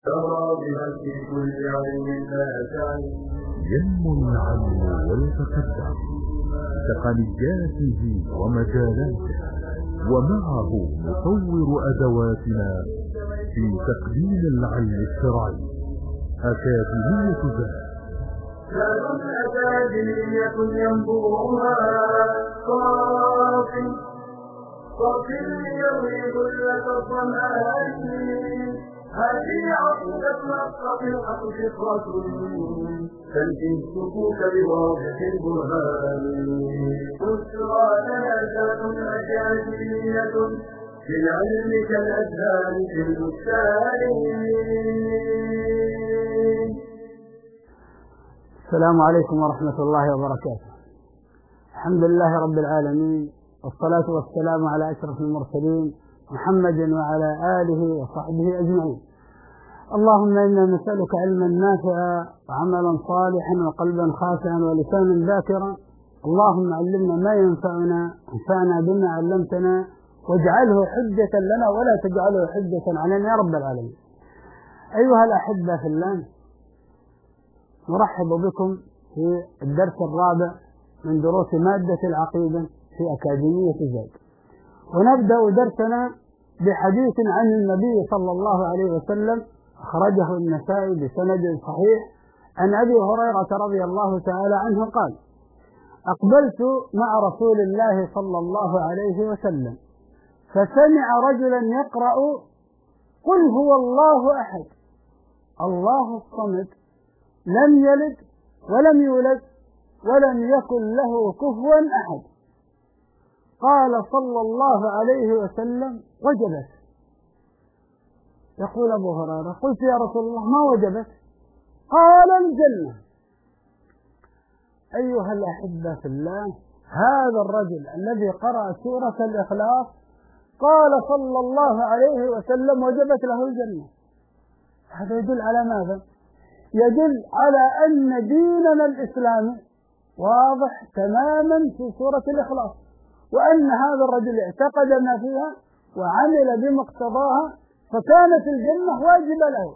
ترى بها في كل علم لا تعلم. ينمو العلم ويتقدم بتقنياته ومجالاته، ومعه نطور أدواتنا في تقديم العلم الشرعي. أكاديمية زاد كانت أكاديمية ينبوها صافي ليروي كلة الظمآن. هذه عقيدة أصحاب الحق فطرة تنفي الصفوف بواضح البرهان. بشرى لنا ذات أكاديمية في العلم كالأزهار في البستان. السلام عليكم ورحمة الله وبركاته. الحمد لله رب العالمين، والصلاة والسلام على أشرف المرسلين محمد وعلى آله وصحبه أجمعين. اللهم إنا نسألك علما نافعا وعملا صالحا وقلبا خاشعا ولسانا ذاكرا. اللهم علمنا ما ينفعنا، انفعنا بما علمتنا، واجعله حجة لنا ولا تجعله حجة علينا يا رب العالمين. أيها الأحبة في الله، نرحب بكم في الدرس الرابع من دروس مادة العقيدة في أكاديمية زاد. ونبدأ درسنا بحديث عن النبي صلى الله عليه وسلم أخرجه النسائي بسند صحيح عن أبي هريرة رضي الله تعالى عنه قال: أقبلت مع رسول الله صلى الله عليه وسلم فسمع رجلا يقرأ: قل هو الله أحد الله الصمد لم يلد ولم يولد ولم يكن له كفوا أحد. قال صلى الله عليه وسلم: وجبت. يقول أبو هريرة: قلت يا رسول الله ما وجبت؟ قال: الجنة. أيها الأحبة في الله، هذا الرجل الذي قرأ سورة الإخلاص قال صلى الله عليه وسلم: وجبت له الجنة. هذا يدل على ماذا؟ يدل على أن ديننا الإسلامي واضح تماما في سورة الإخلاص، وأن هذا الرجل اعتقد ما فيها وعمل بمقتضاها، فكانت الجنة واجبة له.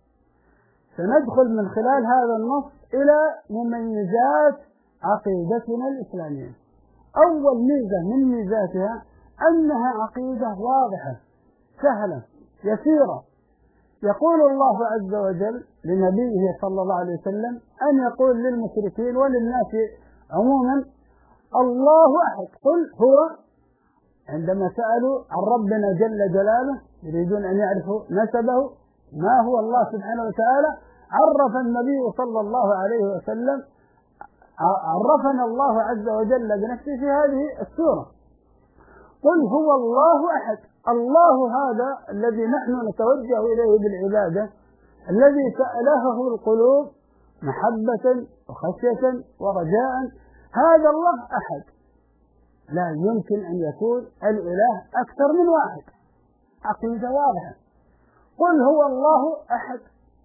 سندخل من خلال هذا النص إلى مميزات عقيدتنا الإسلامية. أول ميزة من ميزاتها أنها عقيدة واضحة سهلة يسيرة. يقول الله عز وجل لنبيه صلى الله عليه وسلم أن يقول للمشركين وللناس عموما: الله أحد. قل هو. عندما سألوا عن ربنا جل جلاله يريدون أن يعرفوا نسبه ما هو الله سبحانه وتعالى، عرف النبي صلى الله عليه وسلم، عرفنا الله عز وجل بنفسه في هذه السورة: قل هو الله أحد. الله هذا الذي نحن نتوجه إليه بالعبادة، الذي سألهه القلوب محبة وخشية ورجاء، هذا الله أحد. لا يمكن أن يكون الإله أكثر من واحد. عقيدة واضحة. قل هو الله أحد.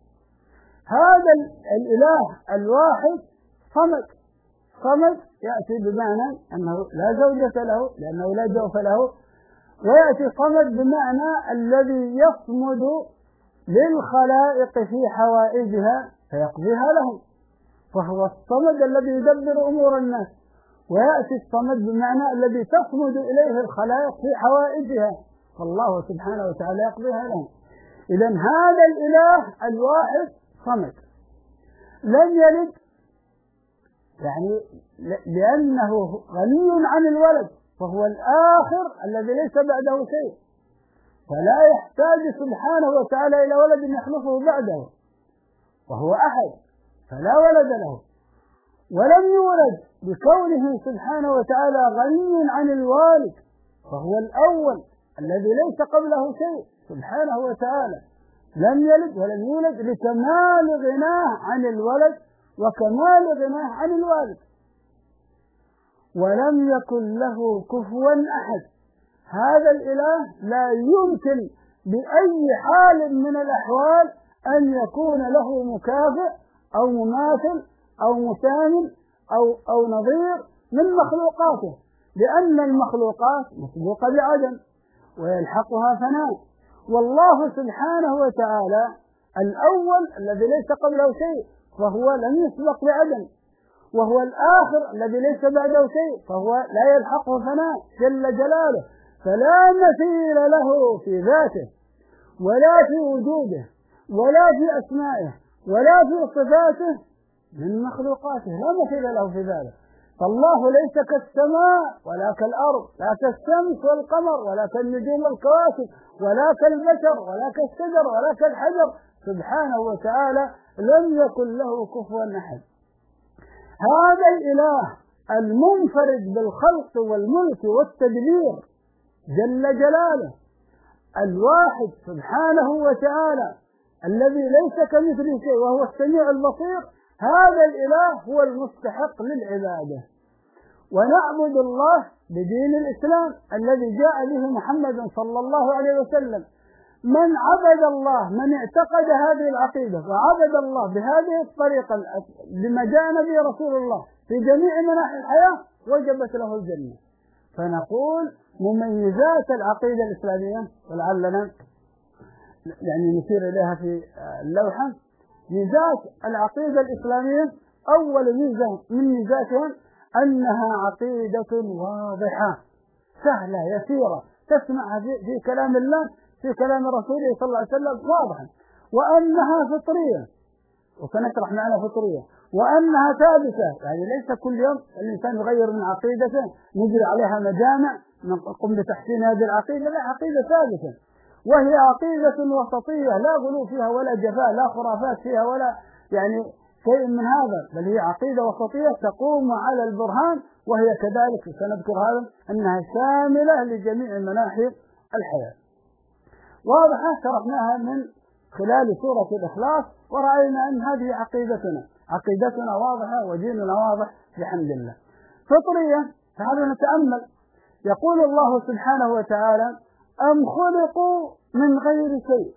هذا الإله الواحد صمد. صمد يأتي بمعنى أنه لا زوجة له لأنه لا جوف له، ويأتي صمد بمعنى الذي يصمد للخلائق في حوائجها فيقضيها لهم، فهو الصمد الذي يدبر أمور الناس. ويأتي الصمد بمعنى الذي تصمد إليه الخلائق في حوائجها، فالله سبحانه وتعالى يقضيها لهم. إذن هذا الإله الواحد صمد. لم يلد يعني لأنه غني عن الولد، فهو الآخر الذي ليس بعده شيء، فلا يحتاج سبحانه وتعالى إلى ولد يخلفه بعده، وهو أحد فلا ولد له. ولم يولد بكونه سبحانه وتعالى غني عن الوالد، فهو الأول الذي ليس قبله شيء سبحانه وتعالى. لم يلد ولم يولد لكمال غناه عن الولد وكمال غناه عن الوالد. ولم يكن له كفوا أحد. هذا الإله لا يمكن بأي حال من الأحوال أن يكون له مكافئ أو مماثل أو مساهم أو نظير من مخلوقاته، لأن المخلوقات مسبوقة بعدم ويلحقها فناء، والله سبحانه وتعالى الأول الذي ليس قبله شيء فهو لم يسبق بعدم، وهو الآخر الذي ليس بعده شيء فهو لا يلحقه فناء جل جلاله، فلا مثيل له في ذاته ولا في وجوده ولا في أسمائه ولا في صفاته من مخلوقاته، لا مثيل له في ذلك. فالله ليس كالسماء ولا كالأرض، لا كالشمس والقمر ولا كالنجوم والكواكب ولا كالبشر ولا كالشجر ولا كالحجر، سبحانه وتعالى لم يكن له كفوا أحد. هذا الإله المنفرد بالخلق والملك والتدبير جل جلاله، الواحد سبحانه وتعالى الذي ليس كمثله شيء وهو السميع البصير، هذا الإله هو المستحق للعبادة. ونعبد الله بدين الإسلام الذي جاء به محمد صلى الله عليه وسلم. من عبد الله، من اعتقد هذه العقيدة وعبد الله بهذه الطريقة بما جاء به رسول الله في جميع مناحي الحياة وجبت له الجنة. فنقول مميزات العقيدة الإسلامية، ولعلنا يعني نشير إليها في اللوحة. ميزات العقيدة الإسلامية، أول ميزة من ميزاتها أنها عقيدة واضحة سهلة يسيرة، تسمعها في كلام الله في كلام رسوله صلى الله عليه وسلم واضحا، وأنها فطرية، وسنشرح معنى فطرية، وأنها ثابتة، يعني ليس كل يوم الإنسان يغير من عقيدته نجري عليها مجامع نقوم بتحسين هذه العقيدة، لا، عقيدة ثابتة، وهي عقيدة وسطية لا غلو فيها ولا جفاء، لا خرافات فيها ولا يعني شيء من هذا، بل هي عقيدة وسطية تقوم على البرهان، وهي كذلك سنذكر هذا أنها شاملة لجميع مناحي الحياة. واضحة شرحناها من خلال سورة الإخلاص، ورأينا أن هذه عقيدتنا واضحة وديننا واضح بحمد الله. فطرية، فهذا نتأمل. يقول الله سبحانه وتعالى: أم خلقوا من غير شيء،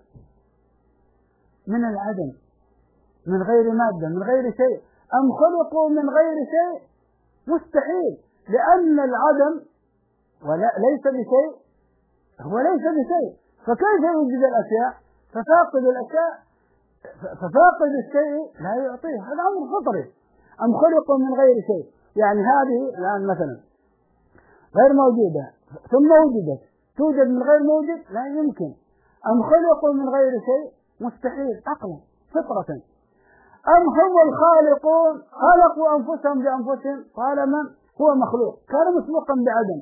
من العدم، من غير مادة، من غير شيء. أم خلقوا من غير شيء، مستحيل، لأن العدم ليس بشيء هو ليس بشيء، فكيف يوجد الأشياء؟ ففاقد الشيء لا يعطيه، هذا أمر فطري. أم خلقوا من غير شيء، يعني هذه الآن مثلا غير موجودة ثم وجدت، توجد من غير موجود؟ لا يمكن. أم خلقوا من غير شيء، مستحيل عقلا فطرة. أم هم الخالقون، خلقوا أنفسهم بأنفسهم، قال من هو مخلوق كان مسبوقا بعدم.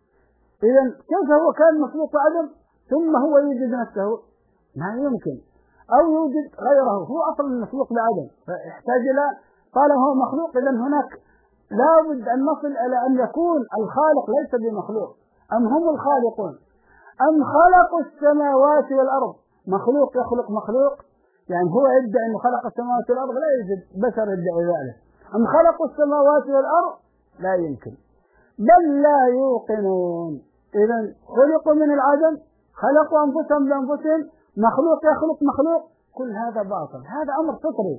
إذن كيف هو كان مسبوق بعدم ثم هو يوجد نفسه؟ ما يمكن. أو يوجد غيره، هو أصلا مسبوق بعدم، فاحتاج إلى، قال هو مخلوق، إذن هناك لابد أن نصل إلى أن يكون الخالق ليس بمخلوق. أم هم الخالقون، أم خلقوا السماوات والأرض، مخلوق يخلق مخلوق، يعني هو يدعي أنه خلق السماوات والأرض، لا يوجد بشر يدعي ذلك. أم خلقوا السماوات والأرض، لا يمكن، بل لا يوقنون. إذن خلقوا من العدم، خلقوا أنفسهم بأنفسهم، مخلوق يخلق مخلوق، كل هذا باطل، هذا أمر فطري.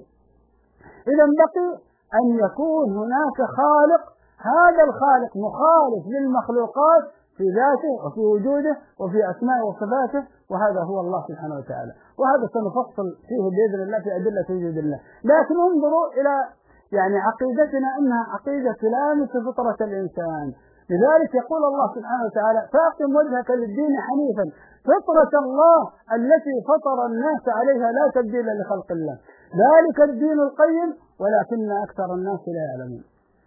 إذن بقي أن يكون هناك خالق، هذا الخالق مخالف للمخلوقات في ذاته وفي وجوده وفي أسمائه وصفاته، وهذا هو الله سبحانه وتعالى، وهذا سنفصل فيه بإذن الله في أدلة وجود الله. لكن انظروا إلى يعني عقيدتنا أنها عقيدة تلامس فطرة الإنسان. لذلك يقول الله سبحانه وتعالى: فأقم وجهك للدين حنيفا فطرة الله التي فطر الناس عليها لا تبديل لخلق الله، ذلك الدين القيم ولكن أكثر الناس لا يعلمون.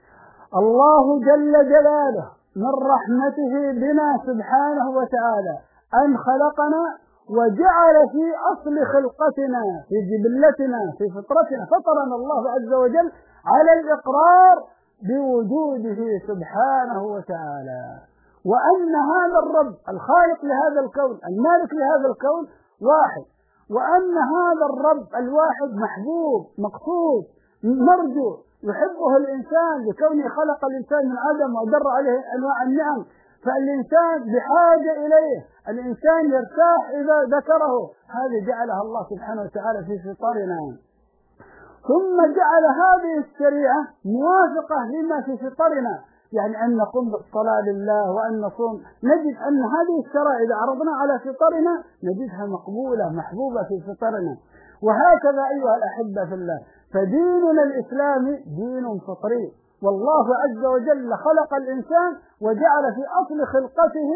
الله جل جلاله من رحمته بنا سبحانه وتعالى أن خلقنا وجعل في أصل خلقتنا في جبلتنا في فطرتنا، فطرنا الله عز وجل على الإقرار بوجوده سبحانه وتعالى، وأن هذا الرب الخالق لهذا الكون المالك لهذا الكون واحد، وأن هذا الرب الواحد محبوب مقصود مرجو يحبه الإنسان لكونه خلق الإنسان من عدم ودر عليه أنواع النعم، فالإنسان بحاجة إليه، الإنسان يرتاح إذا ذكره، هذه جعلها الله سبحانه وتعالى في فطرنا. ثم جعل هذه الشريعة موافقة لما في فطرنا، يعني أن نقوم بالصلاة لله وأن نصوم، نجد أن هذه الشرائع إذا عرضنا على فطرنا نجدها مقبولة محبوبة في فطرنا. وهكذا أيها الأحبة في الله، فديننا الإسلامي دين فطري، والله عز وجل خلق الإنسان وجعل في أصل خلقته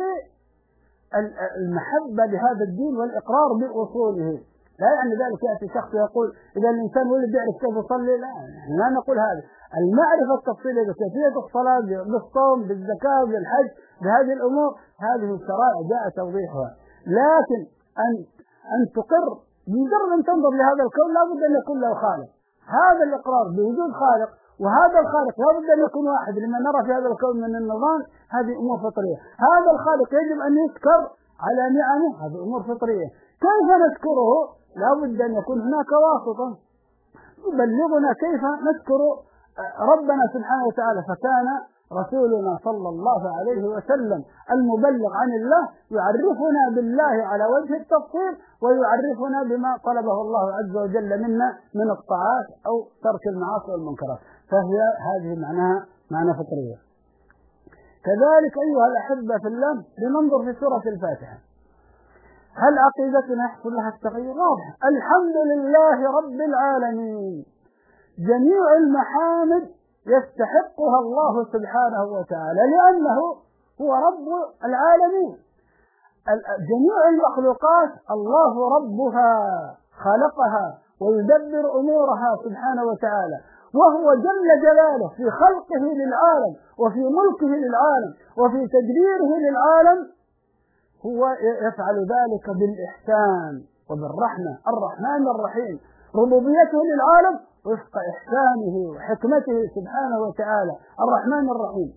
المحبة لهذا الدين والإقرار بأصوله. لا يعني ذلك يأتي شخص يقول إذا الإنسان ولد يعرف كيف يصلي، لا نقول هذا. المعرفة التفصيلية بكيفية الصلاة، بالصوم، بالزكاة، بالحج، بهذه الأمور، هذه الشرائع جاء توضيحها. لكن أن تقر بمجرد أن تنظر لهذا الكون لابد أن يكون له خالق. هذا الإقرار بوجود خالق، وهذا الخالق لابد أن يكون واحد لما نرى في هذا الكون من النظام، هذه أمور فطرية. هذا الخالق يجب أن يشكر على نعمه، هذه أمور فطرية. كيف نشكره؟ لابد أن يكون هناك واسطة يبلغنا كيف نشكر ربنا سبحانه وتعالى. فكان رسولنا صلى الله عليه وسلم المبلغ عن الله يعرفنا بالله على وجه التفصيل، ويعرفنا بما طلبه الله عز وجل منا من الطاعات أو ترك المعاصي والمنكرات، فهي هذه معناها معنى فطرية. كذلك أيها الأحبة في الله لننظر في سورة الفاتحة، هل عقيدتنا يحصل لها التغير؟ واضح. الحمد لله رب العالمين، جميع المحامد يستحقها الله سبحانه وتعالى لأنه هو رب العالمين. جميع المخلوقات الله ربها، خلقها ويدبر أمورها سبحانه وتعالى، وهو جل جلاله في خلقه للعالم وفي ملكه للعالم وفي تدبيره للعالم هو يفعل ذلك بالإحسان وبالرحمة، الرحمن الرحيم. ربوبيته للعالم وفق إحسانه وحكمته سبحانه وتعالى، الرحمن الرحيم.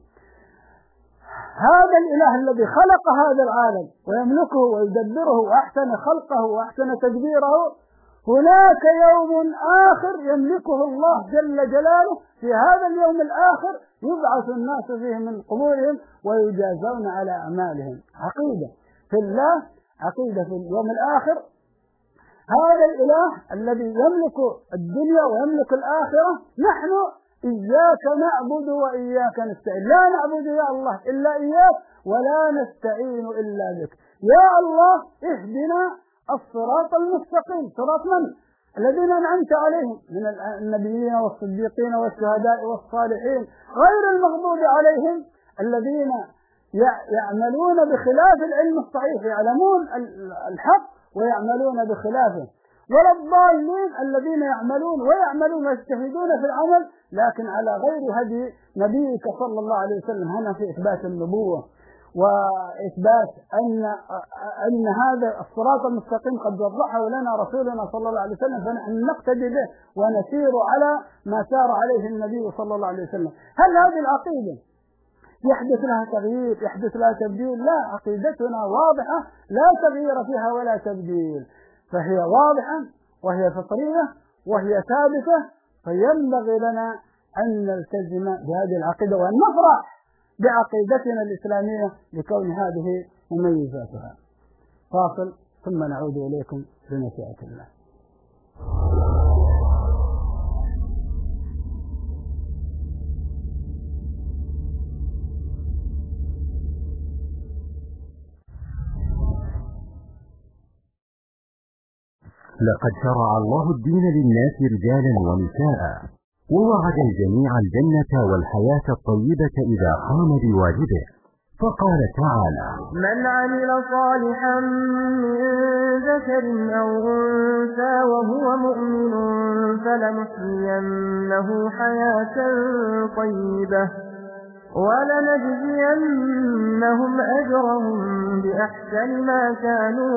هذا الإله الذي خلق هذا العالم ويملكه ويدبره وأحسن خلقه وأحسن تدبيره، هناك يوم آخر يملكه الله جل جلاله، في هذا اليوم الآخر يبعث الناس فيه من قبورهم ويجازون على أعمالهم. عقيدة في الله، عقيدة في اليوم الآخر. هذا الإله الذي يملك الدنيا ويملك الآخرة، نحن إياك نعبد وإياك نستعين، لا نعبد يا الله إلا إياك ولا نستعين إلا بك. يا الله اهدنا الصراط المستقيم، صراط من؟ الذين أنعمت عليهم من النبيين والصديقين والشهداء والصالحين، غير المغضوب عليهم الذين يعملون بخلاف العلم الصحيح، يعلمون الحق ويعملون بخلافه، ولا الضالين الذين يعملون ويعملون ويجتهدون في العمل لكن على غير هدي نبيك صلى الله عليه وسلم. هنا في إثبات النبوة وإثبات أن هذا الصراط المستقيم قد وضحه لنا رسولنا صلى الله عليه وسلم، فنحن نقتدي به ونسير على ما سار عليه النبي صلى الله عليه وسلم. هل هذه العقيدة يحدث لها تغيير، يحدث لها تبديل؟ لا، عقيدتنا واضحة لا تغيير فيها ولا تبديل، فهي واضحة وهي فطرية وهي ثابتة، فينبغي لنا أن نلتزم بهذه العقيدة وأن نفرح بعقيدتنا الإسلامية لكون هذه مميزاتها. فاصل ثم نعود إليكم بمشيئة الله. لقد شرع الله الدين للناس رجالا ونساء، ووعد الجميع الجنة والحياة الطيبة إذا قام بواجبه، فقال تعالى: من عمل صالحا من ذكر أو أنثى وهو مؤمن فلنحيينه حياة طيبة ولنجزينهم أجرهم بأحسن ما كانوا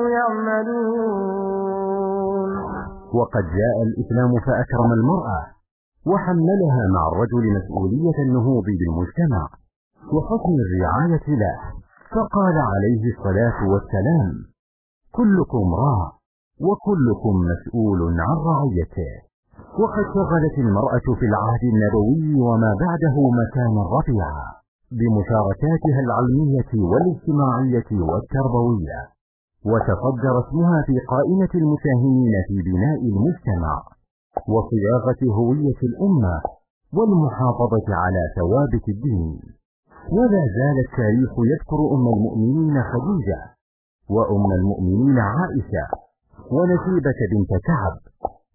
يعملون. وقد جاء الإسلام فأكرم المرأة وحملها مع الرجل مسؤولية النهوض بالمجتمع وحسن الرعاية له، فقال عليه الصلاة والسلام: كلكم راع وكلكم مسؤول عن رعيته. وقد شغلت المرأة في العهد النبوي وما بعده مكانا رفيعا بمشاركاتها العلمية والاجتماعية والتربوية، وتصدر اسمها في قائمة المساهمين في بناء المجتمع وصياغة هوية الأمة والمحافظة على ثوابت الدين. ولا زال التاريخ يذكر أم المؤمنين خديجة وأم المؤمنين عائشة ونسيبة بنت كعب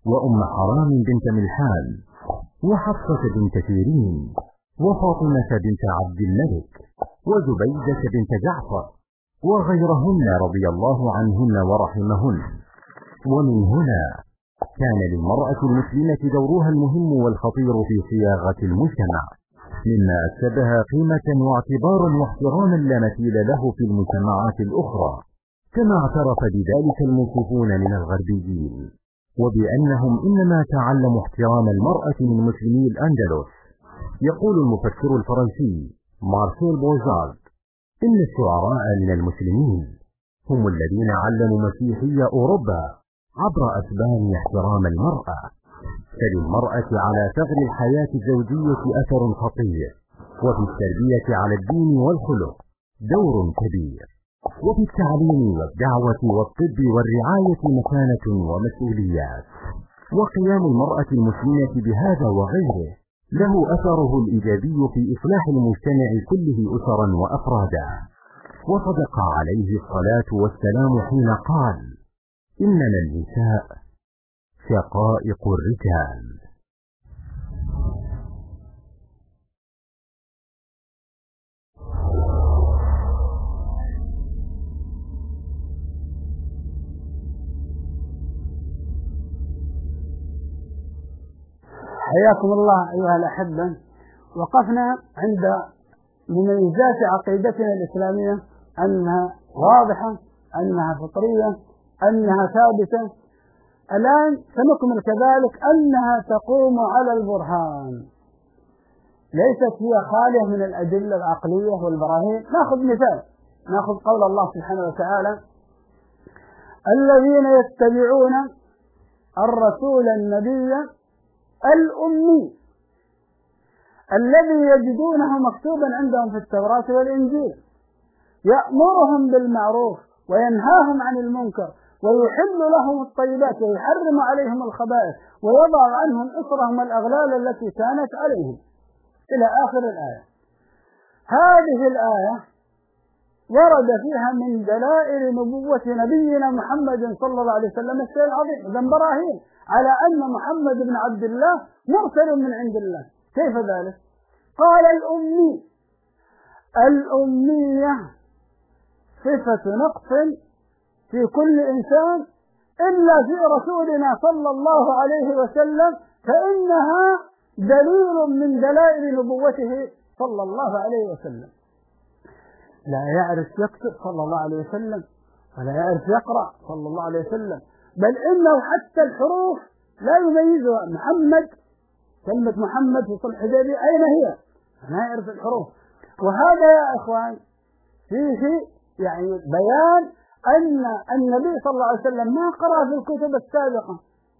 وأم حرام بنت ملحان، وحفصة بنت سيرين، وفاطمة بنت عبد الملك، وزبيدة بنت جعفر، وغيرهن رضي الله عنهن ورحمهن. ومن هنا كان للمرأة المسلمة دورها المهم والخطير في صياغة المجتمع، مما أكسبها قيمة واعتبارا واحتراما لا مثيل له في المجتمعات الأخرى، كما اعترف بذلك الموصوفون من الغربيين، وبأنهم إنما تعلموا احترام المرأة من مسلمي الأندلس. يقول المفكر الفرنسي مارسيل بوزارد إن الشعراء من المسلمين هم الذين علموا مسيحي أوروبا عبر أسباب احترام المرأة، فللمرأة على ثغر الحياة الزوجية أثر خطير، وفي التربية على الدين والخلق دور كبير، وفي التعليم والدعوة والطب والرعاية مكانة ومسؤوليات. وقيام المرأة المسلمة بهذا وغيره له أثره الإيجابي في إصلاح المجتمع كله أسرا وأفرادا. وصدق عليه الصلاة والسلام حين قال: إنما النساء شقائق الرجال. حياكم الله أيها الأحبة. وقفنا عند مميزات عقيدتنا الإسلامية، أنها واضحة، أنها فطرية، أنها ثابتة. الآن سنكمل كذلك أنها تقوم على البرهان، ليست هي خالية من الأدلة العقلية والبراهين. نأخذ مثال، نأخذ قول الله سبحانه وتعالى: الذين يتبعون الرسول النبي الأمي الذي يجدونه مكتوبا عندهم في التوراة والإنجيل يأمرهم بالمعروف وينهاهم عن المنكر ويحل لهم الطيبات ويحرم عليهم الخبائث ويضع عنهم إصرهم الأغلال التي كانت عليهم، إلى آخر الآية. هذه الآية ورد فيها من دلائل نبوة نبينا محمد صلى الله عليه وسلم الشيء العظيم، إذن براهين على أن محمد بن عبد الله مرسل من عند الله. كيف ذلك؟ قال: الأمية صفة نقص في كل إنسان إلا في رسولنا صلى الله عليه وسلم، فإنها دليل من دلائل نبوته صلى الله عليه وسلم. لا يعرف يكتب صلى الله عليه وسلم، ولا يعرف يقرأ صلى الله عليه وسلم، بل إنه حتى الحروف لا يميزها. محمد، كلمة محمد في صلح الحديبية أين هي؟ لا يعرف الحروف. وهذا يا إخوان فيه يعني بيان أن النبي صلى الله عليه وسلم ما قرأ في الكتب السابقة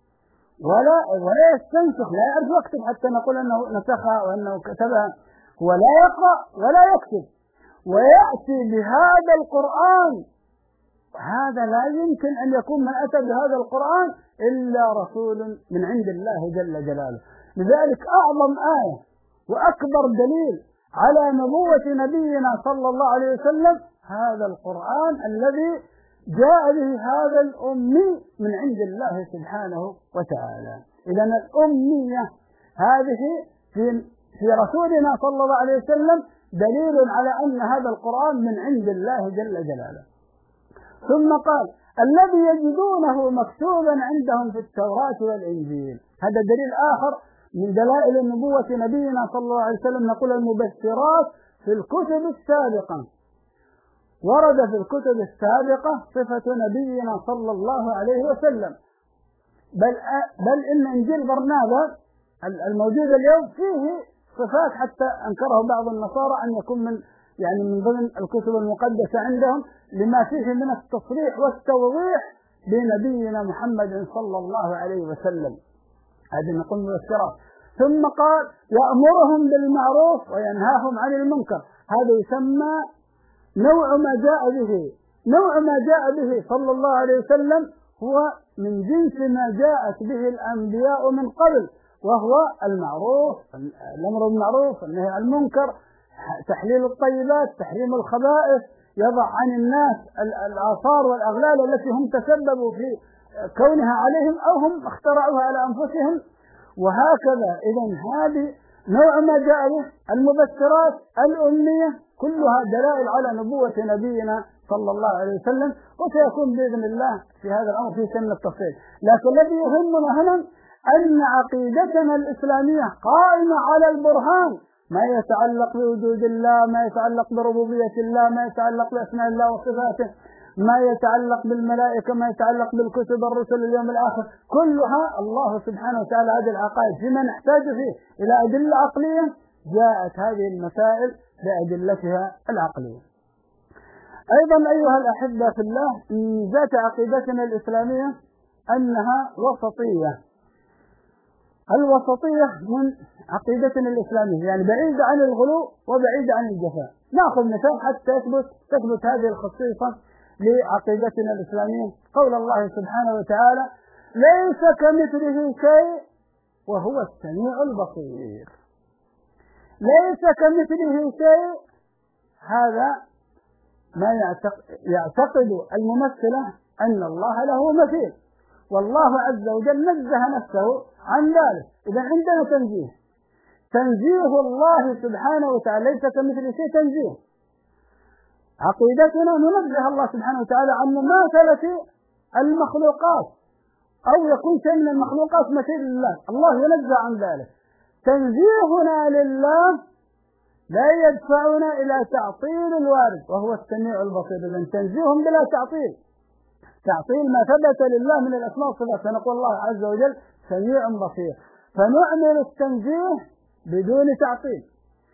ولا يستنسخ، لا يعرف يكتب حتى نقول أنه نسخها وأنه كتبها. هو لا يقرأ ولا يكتب، ويأتي بهذا القرآن. هذا لا يمكن أن يكون من أتى بهذا القرآن إلا رسول من عند الله جل جلاله. لذلك أعظم آية وأكبر دليل على نبوة نبينا صلى الله عليه وسلم هذا القرآن الذي جاء به هذا الأمي من عند الله سبحانه وتعالى. إذن الأمية هذه في رسولنا صلى الله عليه وسلم دليل على أن هذا القرآن من عند الله جل جلاله. ثم قال: الذي يجدونه مكتوبا عندهم في التوراة والإنجيل. هذا دليل آخر من دلائل النبوة نبينا صلى الله عليه وسلم. نقول المبشرات في الكتب السابقة، ورد في الكتب السابقة صفة نبينا صلى الله عليه وسلم، بل إن إنجيل برنابا الموجود اليوم فيه صفات حتى أنكره بعض النصارى أن يكون من ضمن الكتب المقدسة عندهم، لما فيه من التصريح والتوضيح بنبينا محمد صلى الله عليه وسلم. هذه نقول مبشرات. ثم قال: يأمرهم بالمعروف وينهاهم عن المنكر. هذا يسمى نوع ما جاء به صلى الله عليه وسلم هو من جنس ما جاءت به الأنبياء من قبل، وهو المعروف، الأمر بالمعروف، النهي عن المنكر، تحليل الطيبات، تحريم الخبائث، يضع عن الناس الآثار والأغلال التي هم تسببوا في كونها عليهم أو هم اخترعوها على أنفسهم. وهكذا إذن هذه نوع ما جاء به المبشرات الأمنية كلها دلائل على نبوة نبينا صلى الله عليه وسلم، وسيكون بإذن الله في هذا الأمر في سن التفصيل. لكن الذي يهمنا هنا أن عقيدتنا الإسلامية قائمة على البرهان، ما يتعلق بوجود الله، ما يتعلق بربوبية الله، ما يتعلق بأسماء الله وصفاته، ما يتعلق بالملائكة، ما يتعلق بالكتب الرسل اليوم الآخر، كلها الله سبحانه وتعالى هذه العقائد فيما نحتاج فيه إلى أدلة عقلية جاءت هذه المسائل بأدلتها العقلية. أيضا أيها الأحبة في الله، من ذات عقيدتنا الإسلامية أنها وسطية. الوسطية من عقيدتنا الإسلامية، يعني بعيدة عن الغلو وبعيدة عن الجفاء. نأخذ مثال حتى تثبت هذه الخصيصة لعقيدتنا الإسلامية. قول الله سبحانه وتعالى: ليس كمثله شيء وهو السميع البصير. ليس كمثله شيء، هذا ما يعتقد الممثلة أن الله له مثيل، والله عز وجل نزه نفسه عن ذلك. إذا عندنا تنزيه الله سبحانه وتعالى، ليس كمثله شيء تنزيه. عقيدتنا ننزه الله سبحانه وتعالى عن مماثلة المخلوقات، أو يكون شيء من المخلوقات مثيل لله، الله ينزه عن ذلك. تنزيهنا لله لا يدفعنا إلى تعطيل الوارد وهو السميع البصير. إذن تنزيهم بلا تعطيل ما ثبت لله من الأسماء والصفات، فنقول الله عز وجل سميع بصير، فنعمل التنزيه بدون تعطيل.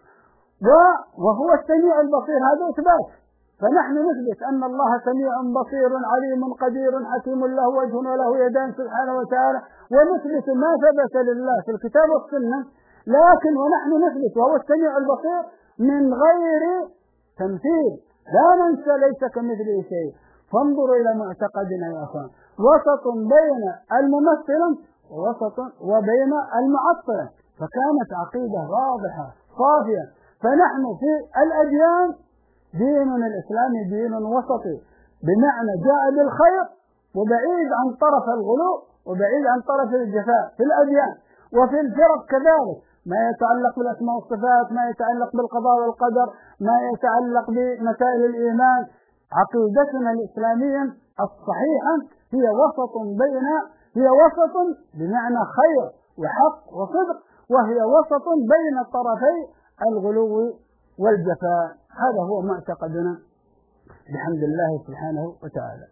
وهو السميع البصير هذا إثبات، فنحن نثبت أن الله سميع بصير عليم قدير حكيم له وجه وله يدان سبحانه وتعالى، ونثبت ما ثبت لله في الكتاب والسنة، لكن ونحن نثبت وهو السميع البصير من غير تمثيل. لا ننسى ليس كمثله شيء. فانظروا إلى معتقدنا يا أخوان، وسط بين الممثلة ووسط وبين المعطلة، فكانت عقيدة واضحة صافية. فنحن في الأديان ديننا الإسلامي دين وسطي، بمعنى جاء بالخير وبعيد عن طرف الغلو وبعيد عن طرف الجفاء في الأديان. وفي الفرق كذلك، ما يتعلق بالأسماء والصفات، ما يتعلق بالقضاء والقدر، ما يتعلق بمسائل الإيمان. عقيدتنا الإسلامية الصحيحة هي وسط بمعنى خير وحق وصدق، وهي وسط بين طرفي الغلو والجفاء. هذا هو معتقدنا بحمد الله سبحانه وتعالى.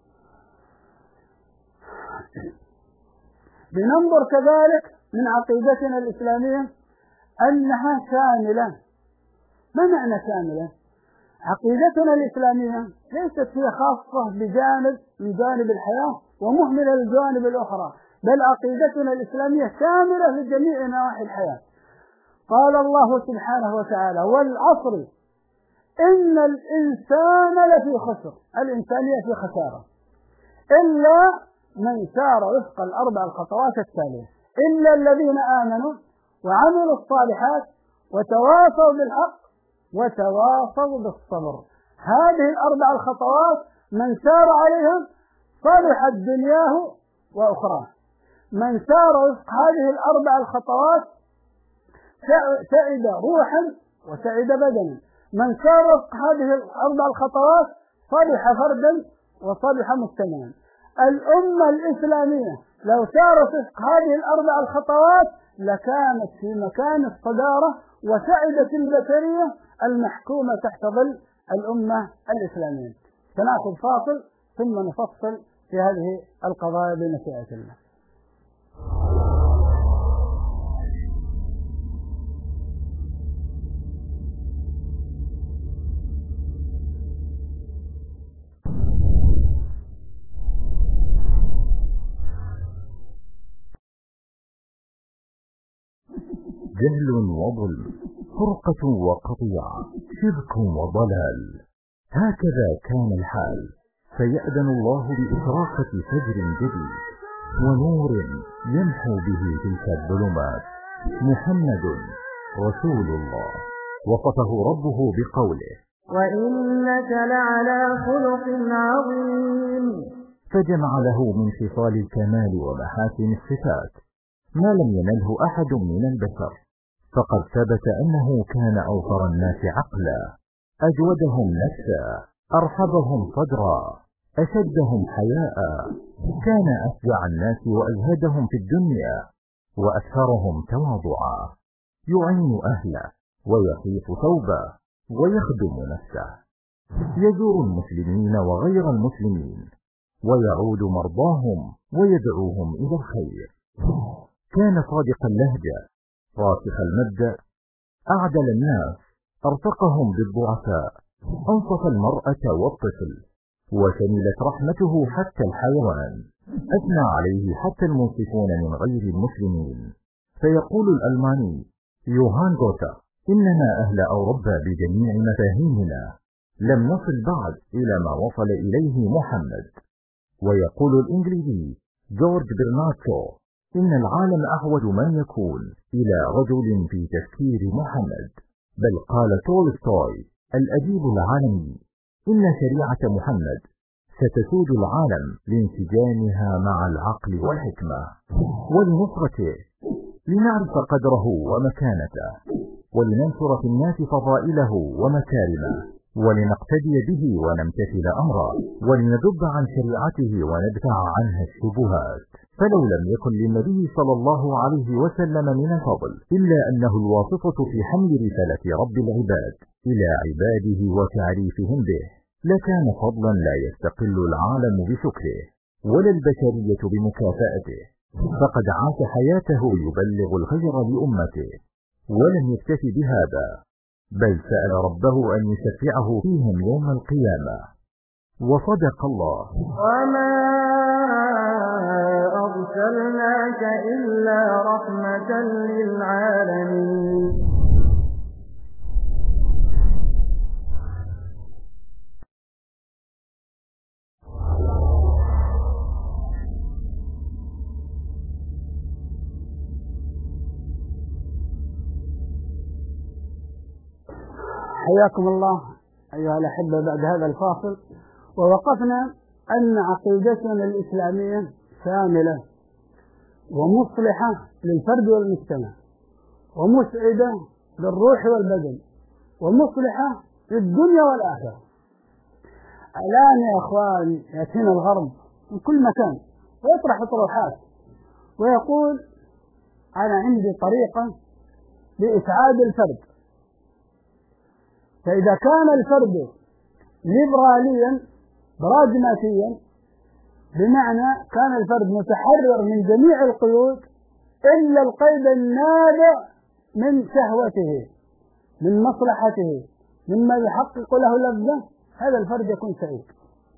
بننظر كذلك من عقيدتنا الإسلامية أنها شاملة. ما معنى شاملة؟ عقيدتنا الإسلامية ليست هي خاصة بجانب من جانب الحياة ومهملة للجوانب الأخرى، بل عقيدتنا الإسلامية شاملة لجميع نواحي الحياة. قال الله سبحانه وتعالى: والعصر إن الإنسان لفي خسر. الإنسانية في خسارة إلا من سار وفق الأربع الخطوات التالية: إلا الذين آمنوا وعملوا الصالحات وتواصوا بالحق وتواصوا بالصبر. هذه الأربع الخطوات من سار عليها صلحت دنياه وأخراه. من سار وفق هذه الأربع الخطوات سعد روحا وسعد بدنا. من سار وفق هذه الأربع الخطوات صلح فردا وصلح مجتمعا. الأمة الإسلامية لو سارت وفق هذه الأربع الخطوات لكانت في مكان الصدارة وسعدت البشرية المحكومة تحت ظل الأمة الإسلامية. سنأخذ فاصل ثم نفصل في هذه القضايا بمشيئة الله. جهل وظلم، فرقة وقطيعة، شرك وضلال، هكذا كان الحال. فيأذن الله بإشراقة فجر جديد ونور يمحو به تلك الظلمات. محمد رسول الله وصفه ربه بقوله: وإنك لعلى خلق عظيم. فجمع له من خصال الكمال ومحاسن الصفات ما لم ينله أحد من البشر، فقد ثبت أنه كان أوفر الناس عقلا، أجودهم نفسا، أرحبهم صدرا، أشدهم حياء، كان أشجع الناس وأزهدهم في الدنيا، وأكثرهم تواضعا، يعين أهله ويخيط ثوبه ويخدم نفسه، يزور المسلمين وغير المسلمين، ويعود مرضاهم ويدعوهم إلى الخير. كان صادق اللهجة، راسخ المبدأ، أعدل الناس، أرفقهم بالضعفاء، أنصف المرأة والطفل، وشملت رحمته حتى الحيوان، أثنى عليه حتى المنصفون من غير المسلمين. فيقول الألماني يوهان غوتا: إننا أهل أوروبا بجميع مفاهيمنا لم نصل بعد إلى ما وصل إليه محمد. ويقول الإنجليزي جورج برناتشو: إن العالم أعود من يكون إلى رجل في تفكير محمد. بل قال تولستوي الأديب العالمي: إن شريعة محمد ستسود العالم لانسجامها مع العقل والحكمة. ولنصرته، لنعرف قدره ومكانته، ولننشر في الناس فضائله ومكارمه، ولنقتدي به ونمتثل أمره، ولندب عن شريعته وندفع عنها الشبهات. فلو لم يكن للنبي صلى الله عليه وسلم من الفضل إلا أنه الواسطة في حمل رسالة رب العباد إلى عباده وتعريفهم به، لكان فضلا لا يستقل العالم بشكره ولا البشرية بمكافأته، فقد عاش حياته يبلغ الخير لأمته، ولم يكتف بهذا، بل سأل ربه أن يشفعه فيهم يوم القيامة. وصدق الله: وما أرسلناك إلا رحمة للعالمين. حياكم الله أيها الأحبة. بعد هذا الفاصل ووقفنا أن عقيدتنا الإسلامية شاملة ومصلحة للفرد والمجتمع، ومسعدة للروح والبدن، ومصلحة للدنيا والآخرة. الآن يا أخوان يأتينا الغرب من كل مكان ويطرح طروحات ويقول: أنا عندي طريقة لإسعاد الفرد. فإذا كان الفرد ليبراليا براجماتيا، بمعنى كان الفرد متحرر من جميع القيود إلا القيد النابع من شهوته، من مصلحته، مما يحقق له لذة، هذا الفرد يكون سعيد،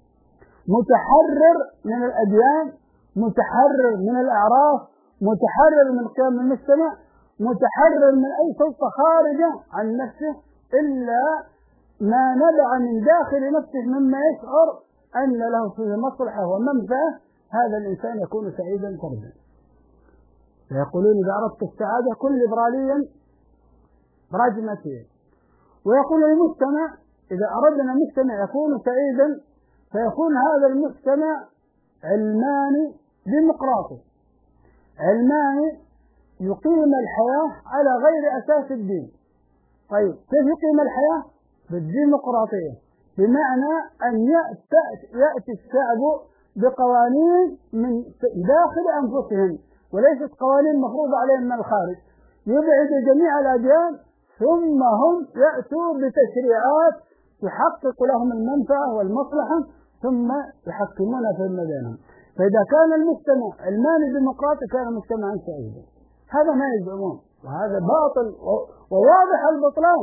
متحرر من الأديان، متحرر من الأعراف، متحرر من قيم المجتمع، متحرر من أي سلطة خارجة عن نفسه إلا ما نبع من داخل نفسه مما يشعر أن له فيه مصلحة ومنفعة. هذا الإنسان يكون سعيدا فردا. فيقولون: إذا أردت السعادة كن ليبراليا براجماتيا. ويقول المجتمع: إذا أردنا مجتمع يكون سعيدا فيكون هذا المجتمع علماني ديمقراطي، علماني يقيم الحياة على غير أساس الدين. طيب كيف يقيم الحياة؟ بالديمقراطية، بمعنى أن يأتي الشعب بقوانين من داخل أنفسهم وليست قوانين مفروضة عليهم من الخارج، يبعد جميع الأديان ثم هم يأتوا بتشريعات تحقق لهم المنفعة والمصلحة ثم يحكمونها فيما بينهم. فإذا كان المجتمع علماني ديمقراطي كان مجتمعا سعيدا. هذا ما يزعمون، وهذا باطل وواضح البطلان.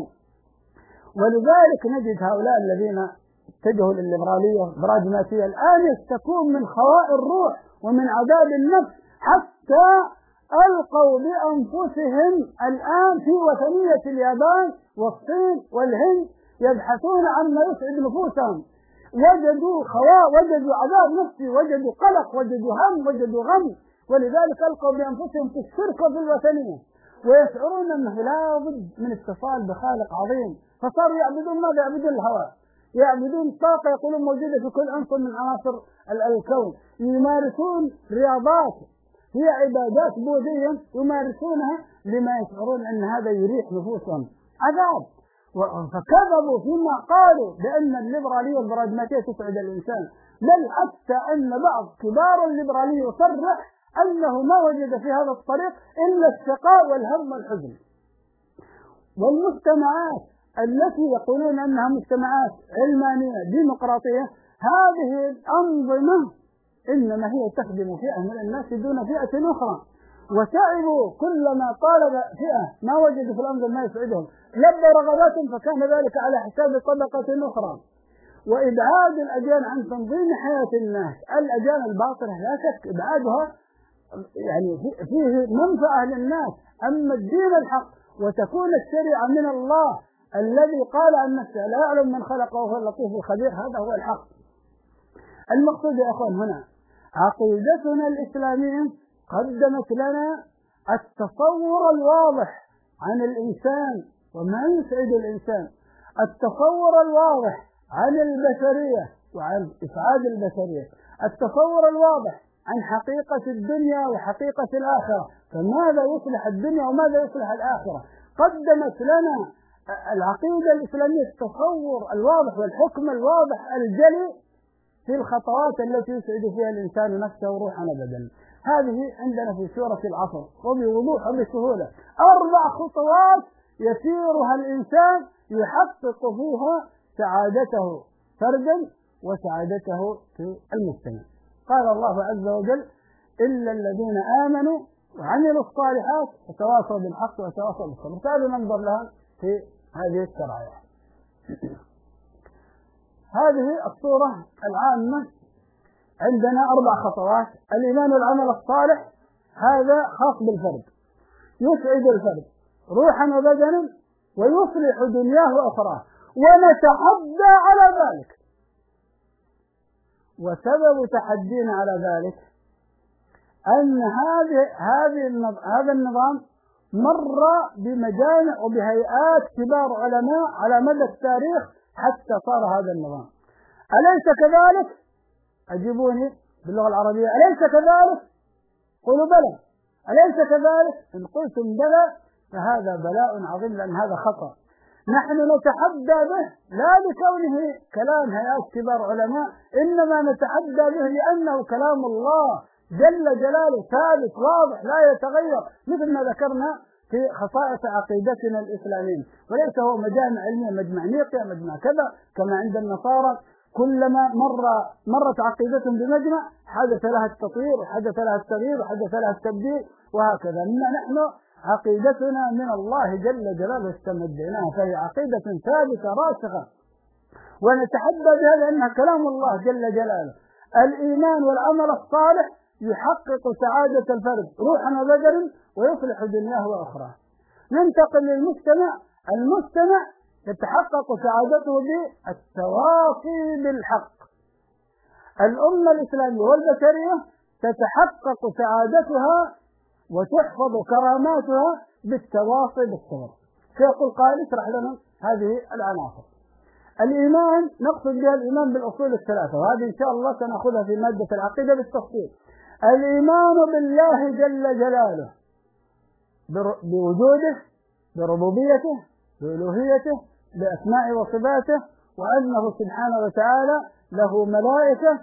ولذلك نجد هؤلاء الذين اتجهوا للليبرالية براجماتية الآن يشتكون من خواء الروح ومن عذاب النفس، حتى ألقوا بأنفسهم الآن في وثنية اليابان والصين والهند يبحثون عما يسعد نفوسهم. وجدوا خواء، وجدوا عذاب نفسي، وجدوا قلق، وجدوا هم، وجدوا غم، ولذلك ألقوا بأنفسهم في الشرك وفي الوثنية، ويشعرون أنه لا بد من اتصال بخالق عظيم، فصاروا يعبدون ماذا؟ يعبدون الهواء، يعبدون طاقة يقولون موجودة في كل عنصر من عناصر الكون، يمارسون رياضات هي عبادات بوذية يمارسونها لما يشعرون أن هذا يريح نفوسهم. عذاب. فكذبوا فيما قالوا بأن الليبرالية والبراغماتية تسعد الإنسان، بل حتى أن بعض كبار الليبرالية يصرح أنه ما وجد في هذا الطريق إلا الشقاء والهم والحزن. والمجتمعات التي يقولون أنها مجتمعات علمانية ديمقراطية، هذه الأنظمة إنما هي تخدم فئة من الناس دون فئة أخرى، وتعبوا كلما طالب فئة ما وجدوا في الأنظمة ما يسعدهم، لبوا رغباتهم فكان ذلك على حساب طبقة أخرى. وإبعاد الأديان عن تنظيم حياة الناس، الأديان الباطلة لا شك إبعادها يعني فيه منفعة للناس، أما الدين الحق وتكون الشريعة من الله الذي قال عن نفسه لا يعلم من خلق وهو اللطيف الخبير، هذا هو الحق. المقصود يا أخوان هنا عقيدتنا الإسلامية قدمت لنا التصور الواضح عن الإنسان وما يسعد الإنسان، التصور الواضح عن البشرية وعن إسعاد البشرية، التصور الواضح عن حقيقة الدنيا وحقيقة الآخرة، فماذا يصلح الدنيا وماذا يصلح الآخرة. قدمت لنا العقيدة الإسلامية التصور الواضح والحكم الواضح الجلي في الخطوات التي يسعد فيها الإنسان نفسه وروحا وبدنا. هذه عندنا في سورة العصر وبوضوح وبسهولة 4 خطوات يسيرها الإنسان يحقق فيها سعادته فردا وسعادته في المجتمع. قال الله عز وجل إلا الذين آمنوا وعملوا الصالحات وتواصوا بالحق وتواصوا بالصبر. تعالوا ننظر لها في هذه الشرائع. هذه الصورة العامة عندنا 4 خطوات. الإيمان والعمل الصالح هذا خاص بالفرد، يسعد الفرد روحا وبدنا ويصلح دنياه وأخراه، ونتحدى على ذلك. وسبب تحدينا على ذلك أن هذا النظام مر بمجامع وبهيئات كبار علماء على مدى التاريخ حتى صار هذا النظام. أليس كذلك؟ أجيبوني باللغة العربية، أليس كذلك؟ قولوا بلى. أليس كذلك؟ إن قلتم بلى فهذا بلاء عظيم، لأن هذا خطأ. نحن نتحدى به لا لكونه كلام هيئات كبار علماء، إنما نتحدى به لأنه كلام الله جل جلاله ثابت واضح لا يتغير، مثل ما ذكرنا في خصائص عقيدتنا الإسلامية. وليس هو مجامع علمية، مجمع نيقيا، مجمع كذا كما عند النصارى، كلما مرت عقيدتهم بمجمع حدث لها التطوير وحدث لها التغيير وحدث لها التبديل وهكذا. نحن عقيدتنا من الله جل جلاله استمدناها، فهي عقيدة ثابتة راسخة ونتحدى بها لأنها كلام الله جل جلاله. الإيمان والعمل الصالح يحقق سعادة الفرد روحا وبدنا ويصلح دنياه وأخراه. ننتقل للمجتمع. المجتمع تتحقق سعادته بالتواصي بالحق. الأمة الإسلامية والبشرية تتحقق سعادتها وتحفظ كراماتها بالتواصي بالصبر. سيقول قائل اشرح لنا هذه العناصر. الإيمان نقصد بها الإيمان بالأصول ال3، وهذه إن شاء الله سنأخذها في مادة العقيدة بالتفصيل. الإيمان بالله جل جلاله بوجوده، بربوبيته، بألوهيته، بأسماء وصفاته، وأنه سبحانه وتعالى له ملائكة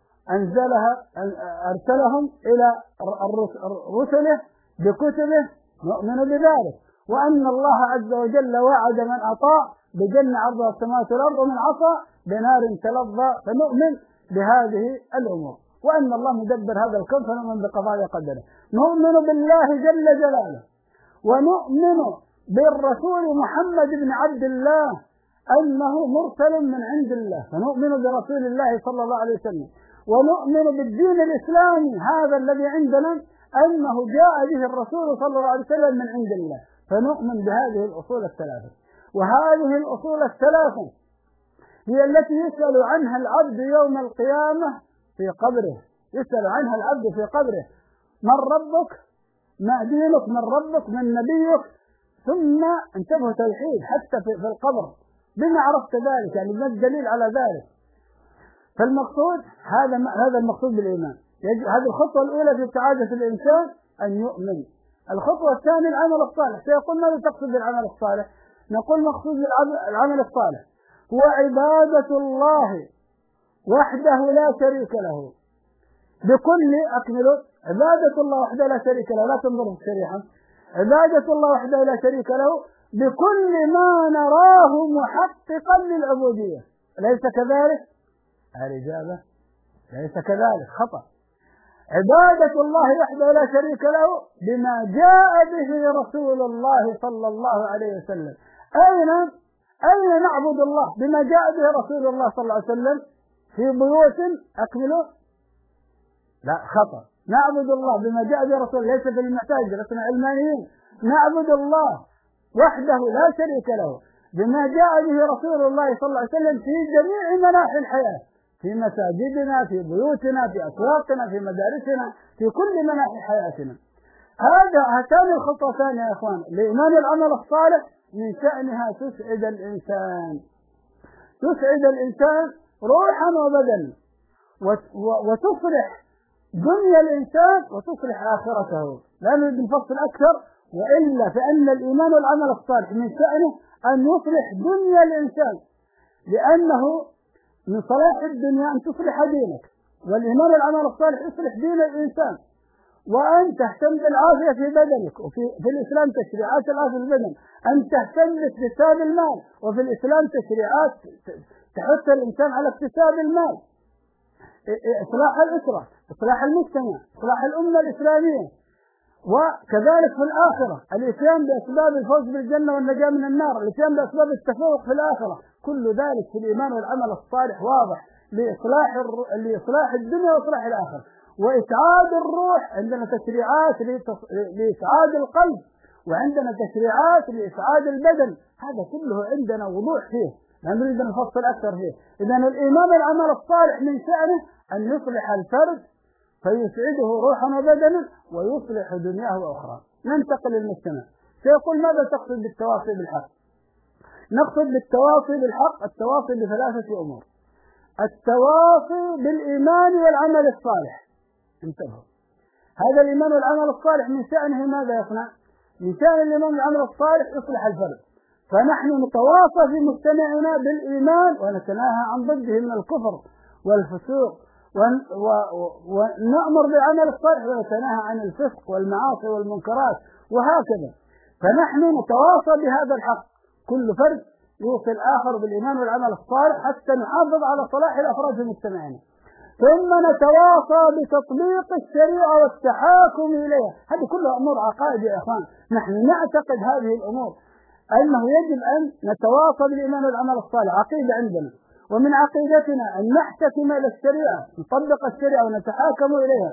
أرسلهم إلى رسله بكتبه، نؤمن بذلك. وأن الله عز وجل وعد من أطاع بجنة عرضها السماوات والأرض، ومن عصى بنار تلظى، فنؤمن بهذه الأمور. وأن الله مدبر هذا الكون فنؤمن بقضاء قدره. نؤمن بالله جل جلاله، ونؤمن بالرسول محمد بن عبد الله أنه مرسل من عند الله، فنؤمن برسول الله صلى الله عليه وسلم. ونؤمن بالدين الإسلامي هذا الذي عندنا أنه جاء به الرسول صلى الله عليه وسلم من عند الله، فنؤمن بهذه الأصول ال3. وهذه الأصول ال3 هي التي يسأل عنها العبد يوم القيامة في قبره. يسأل عنها العبد في قبره: من ربك؟ ما دينك؟ من ربك؟ من نبيك؟ ثم انتبهوا توحيد حتى في القبر. بما عرفت ذلك؟ يعني ما الدليل على ذلك؟ فالمقصود هذا المقصود بالإيمان. هذه الخطوة الأولى في سعادة الإنسان أن يؤمن. الخطوة الثانية العمل الصالح. سيقول ماذا تقصد بالعمل الصالح؟ نقول مقصود بالعمل الصالح هو عبادة الله وحده لا شريك له بكل أكمله. عبادة الله وحده لا شريك له، لا تنظر في الشريعة. عبادة الله وحده لا شريك له بكل ما نراه محققا للعبودية. أليس كذلك؟ الإجابة ليس كذلك، خطأ. عبادة الله وحده لا شريك له بما جاء به رسول الله صلى الله عليه وسلم. أين نعبد الله بما جاء به رسول الله صلى الله عليه وسلم؟ في بيوت أكمله؟ لا، خطأ. نعبد الله بما جاء به رسول الله، ليس في المساجد، لسنا علمانيين. نعبد الله وحده لا شريك له بما جاء به رسول الله صلى الله عليه وسلم في جميع مناحي الحياة، في مساجدنا، في بيوتنا، في أسواقنا، في مدارسنا، في كل مناحي حياتنا. هاتان الخطوتان يا إخوان لإيمان العمل الصالح من شأنها تسعد الإنسان روحا وبدنا، وتصلح دنيا الإنسان وتصلح آخرته. لا نريد نفصل أكثر، وإلا فإن الإيمان والعمل الصالح من شأنه أن يصلح دنيا الإنسان، لأنه من صلاح الدنيا أن تصلح دينك، والإيمان والعمل الصالح يصلح دين الإنسان، وأن تهتم بالعافية في بدنك. وفي الإسلام تشريعات العافية في البدن، أن تهتم باكتساب المال، وفي الإسلام تشريعات تحث الإنسان على اكتساب المال. إصلاح الأسرة، إصلاح المجتمع، إصلاح الأمة الإسلامية. وكذلك في الآخرة الإتيان بأسباب الفوز بالجنة والنجاة من النار، الإتيان بأسباب التفوق في الآخرة. كل ذلك في الإيمان والعمل الصالح واضح لإصلاح الدنيا وإصلاح الآخرة. وإسعاد الروح، عندنا تشريعات لإسعاد القلب، وعندنا تشريعات لإسعاد البدن. هذا كله عندنا وضوح فيه، لا نريد أن نفصل أكثر فيه. إذن الإيمان والعمل الصالح من شأنه أن يصلح الفرد فيسعده روحا وبدنا ويصلح دنياه وأخرى. ننتقل للمجتمع. سيقول ماذا تقصد بالتواصي بالحق؟ نقصد بالتواصي بالحق التواصي بثلاثة أمور. التواصي بالإيمان والعمل الصالح. انتبهوا، هذا الإيمان والعمل الصالح من شأنه ماذا يصنع؟ من شأن الإيمان والعمل الصالح يصلح الفرد، فنحن نتواصى في مجتمعنا بالإيمان ونتناهى عن ضده من الكفر والفسوق، ونأمر بالعمل الصالح ونتناهى عن الفسق والمعاصي والمنكرات، وهكذا. فنحن نتواصى بهذا الحق، كل فرد يوصي الآخر بالإيمان والعمل الصالح حتى نحافظ على صلاح الأفراد في مجتمعنا. ثم نتواصى بتطبيق الشريعة والتحاكم إليها. هذه كلها أمور عقائد يا إخوان. نحن نعتقد هذه الأمور، أنه يجب أن نتواصى بالإيمان والعمل الصالح، عقيدة عندنا. ومن عقيدتنا أن نحتكم إلى الشريعة، نطبق الشريعة ونتحاكم إليها.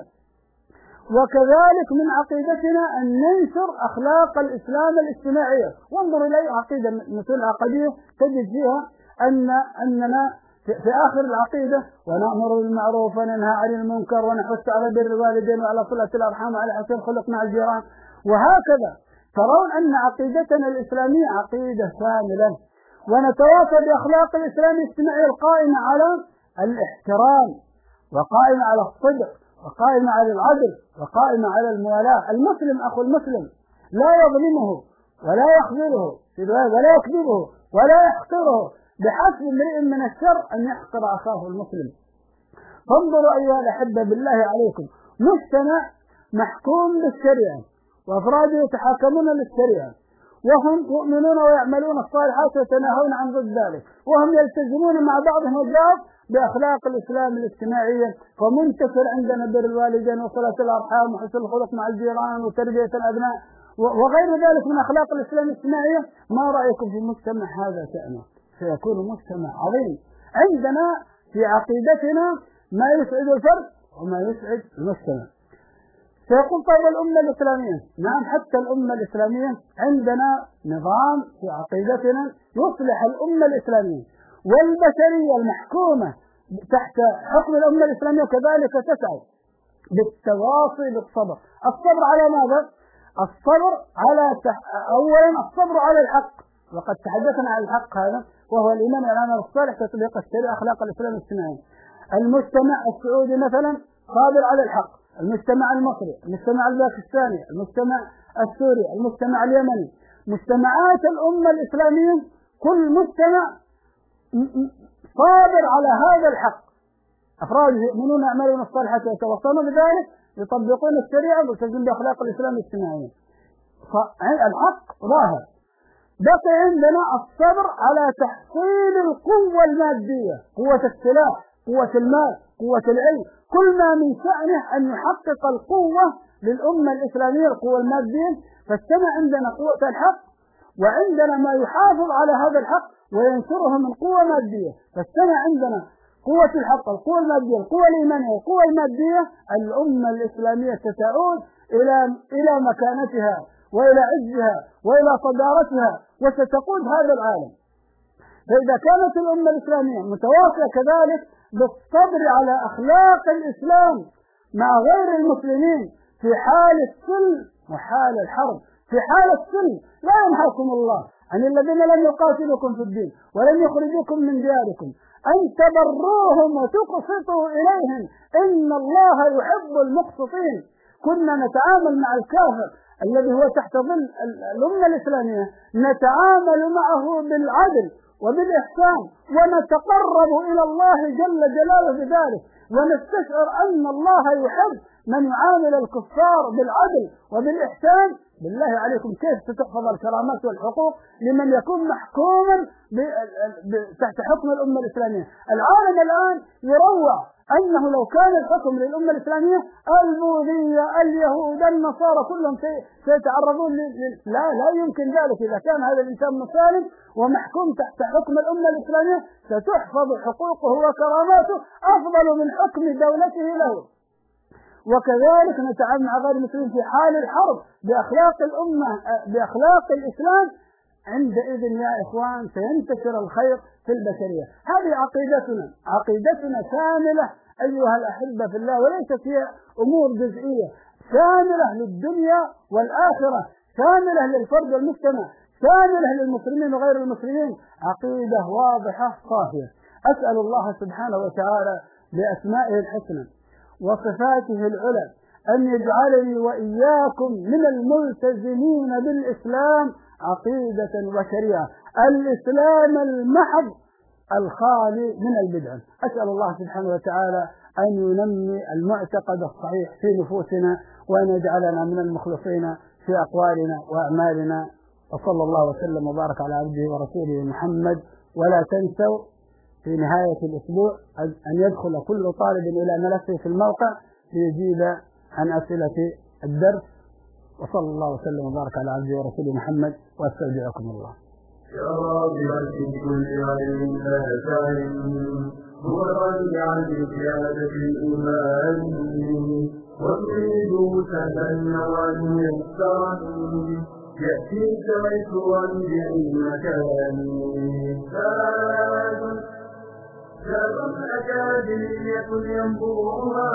وكذلك من عقيدتنا أن ننشر أخلاق الإسلام الاجتماعية. وانظر إلى عقيدة مثل العقدية تجد فيها أننا في آخر العقيدة ونأمر بالمعروف وننهى عن المنكر ونحث على بر الوالدين وعلى صلة الأرحام وعلى حسن خلق مع الجيران. وهكذا ترون أن عقيدتنا الإسلامية عقيدة كاملة، ونتواصى بأخلاق الإسلام الاجتماعي القائمة على الاحترام، وقائمة على الصدق، وقائمة على العدل، وقائمة على الموالاة. المسلم أخو المسلم لا يظلمه ولا يخذله ولا يكذبه ولا يحقره، بحسب امرئ من الشر أن يحقر أخاه المسلم. فانظروا أيها الأحبة بالله عليكم، مجتمع محكوم بالشريعة وأفراده يتحاكمون للشريعة، وهم يؤمنون ويعملون الصالحات ويتناهون عن ضد ذلك، وهم يلتزمون مع بعضهم البعض بأخلاق الإسلام الاجتماعية. فمنتشر عندنا بر الوالدين وصلة الأرحام وحسن الخلق مع الجيران وتربية الأبناء وغير ذلك من أخلاق الإسلام الاجتماعية. ما رأيكم في مجتمع هذا شأنه؟ سيكون مجتمع عظيم. عندنا في عقيدتنا ما يسعد الفرد وما يسعد المجتمع. سيقول طيب الأمة الإسلامية، نعم حتى الأمة الإسلامية عندنا نظام في عقيدتنا يصلح الأمة الإسلامية والبشرية المحكومة تحت حكم الأمة الإسلامية كذلك تسعى بالتواصي بالصبر. الصبر على ماذا؟ الصبر على أولا الصبر على الحق، وقد تحدثنا عن الحق هذا وهو الإيمان والعمل الصالح، تطبيق الشريعة، أخلاق الإسلام الاجتماعي. المجتمع السعودي مثلا صابر على الحق، المجتمع المصري، المجتمع الباكستاني، المجتمع السوري، المجتمع اليمني، مجتمعات الأمة الإسلامية كل مجتمع صابر على هذا الحق. أفراد يؤمنون يعملون الصالحات ويتوصون بذلك، يطبقون الشريعة ويلتزمون بأخلاق الإسلام الاجتماعي. الحق ظاهر. بقي عندنا الصبر على تحصيل القوة المادية، قوة السلاح، قوة المال، قوة العلم، كل ما من شأنه أن يحقق القوة للأمة الإسلامية، القوة المادية. فاجتمع عندنا قوة الحق وعندنا ما يحافظ على هذا الحق وينشره من قوة مادية. فاجتمع عندنا قوة الحق، القوة المادية، القوة الإيمانية، القوة المادية. الأمة الإسلامية ستعود إلى مكانتها وإلى عزها وإلى صدارتها وستقود هذا العالم. فإذا كانت الأمة الإسلامية متواصلة كذلك بالصبر على أخلاق الإسلام مع غير المسلمين في حال السلم وحال الحرب. في حال السلم لا ينهاكم الله عن الذين لم يقاتلوكم في الدين ولم يخرجوكم من دياركم أن تبروهم وتقسطوا إليهم إن الله يحب المقسطين. كنا نتعامل مع الكافر الذي هو تحت ظل الأمة الإسلامية، نتعامل معه بالعدل وبالإحسان ونتقرب إلى الله جل جلاله بذلك، ونستشعر أن الله يحب من يعامل الكفار بالعدل وبالإحسان. بالله عليكم كيف ستحفظ الكرامات والحقوق لمن يكون محكوما تحت حكم الأمة الإسلامية؟ العالم الآن يروع أنه لو كان الحكم للأمة الإسلامية البوذية، اليهود، النصارى كلهم سيتعرضون لا يمكن ذلك. إذا كان هذا الإنسان مسالم ومحكوم تحت حكم الأمة الإسلامية ستحفظ حقوقه وكراماته أفضل من حكم دولته له. وكذلك نتعامل مع غير المسلمين في حال الحرب بأخلاق الأمة، بأخلاق الإسلام. عندئذ يا إخوان سينتشر الخير في البشرية. هذه عقيدتنا شاملة أيها الأحبة في الله، وليست هي أمور جزئية، شاملة للدنيا والآخرة، شاملة للفرد والمجتمع، شاملة للمسلمين وغير المسلمين. عقيدة واضحة صافية. أسأل الله سبحانه وتعالى بأسمائه الحسنى وصفاته العلى أن يجعلني وإياكم من الملتزمين بالإسلام عقيدة وشريعة، الإسلام المحض الخالي من البدع. أسأل الله سبحانه وتعالى أن ينمي المعتقد الصحيح في نفوسنا وأن يجعلنا من المخلصين في أقوالنا وأعمالنا. وصلى الله وسلم وبارك على عبده ورسوله محمد. ولا تنسوا في نهاية الأسبوع أن يدخل كل طالب إلى ملفه في الموقع ليجيب عن أسئلة الدرس. وصلى الله وسلم وبارك على عبده ورسوله محمد، واستودعكم الله. يا راغبا في كل علم لا تعلم هو راجع عن زيادة الإيمان وتريد سهلا نوعا يسرا يأتيك ميسورا بعلمكان زاد أكاديمية ينبوها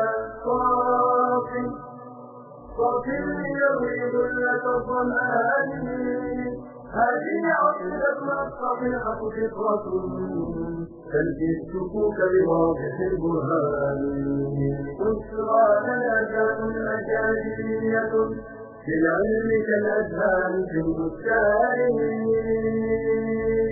صافي يريد لك الظمآن هذه عقيدتنا الصحيحة فطرة تلقي الشكوك بواضح البرهان بشرى لنا كان أكاديمية في العلم كالأذهان في البستان.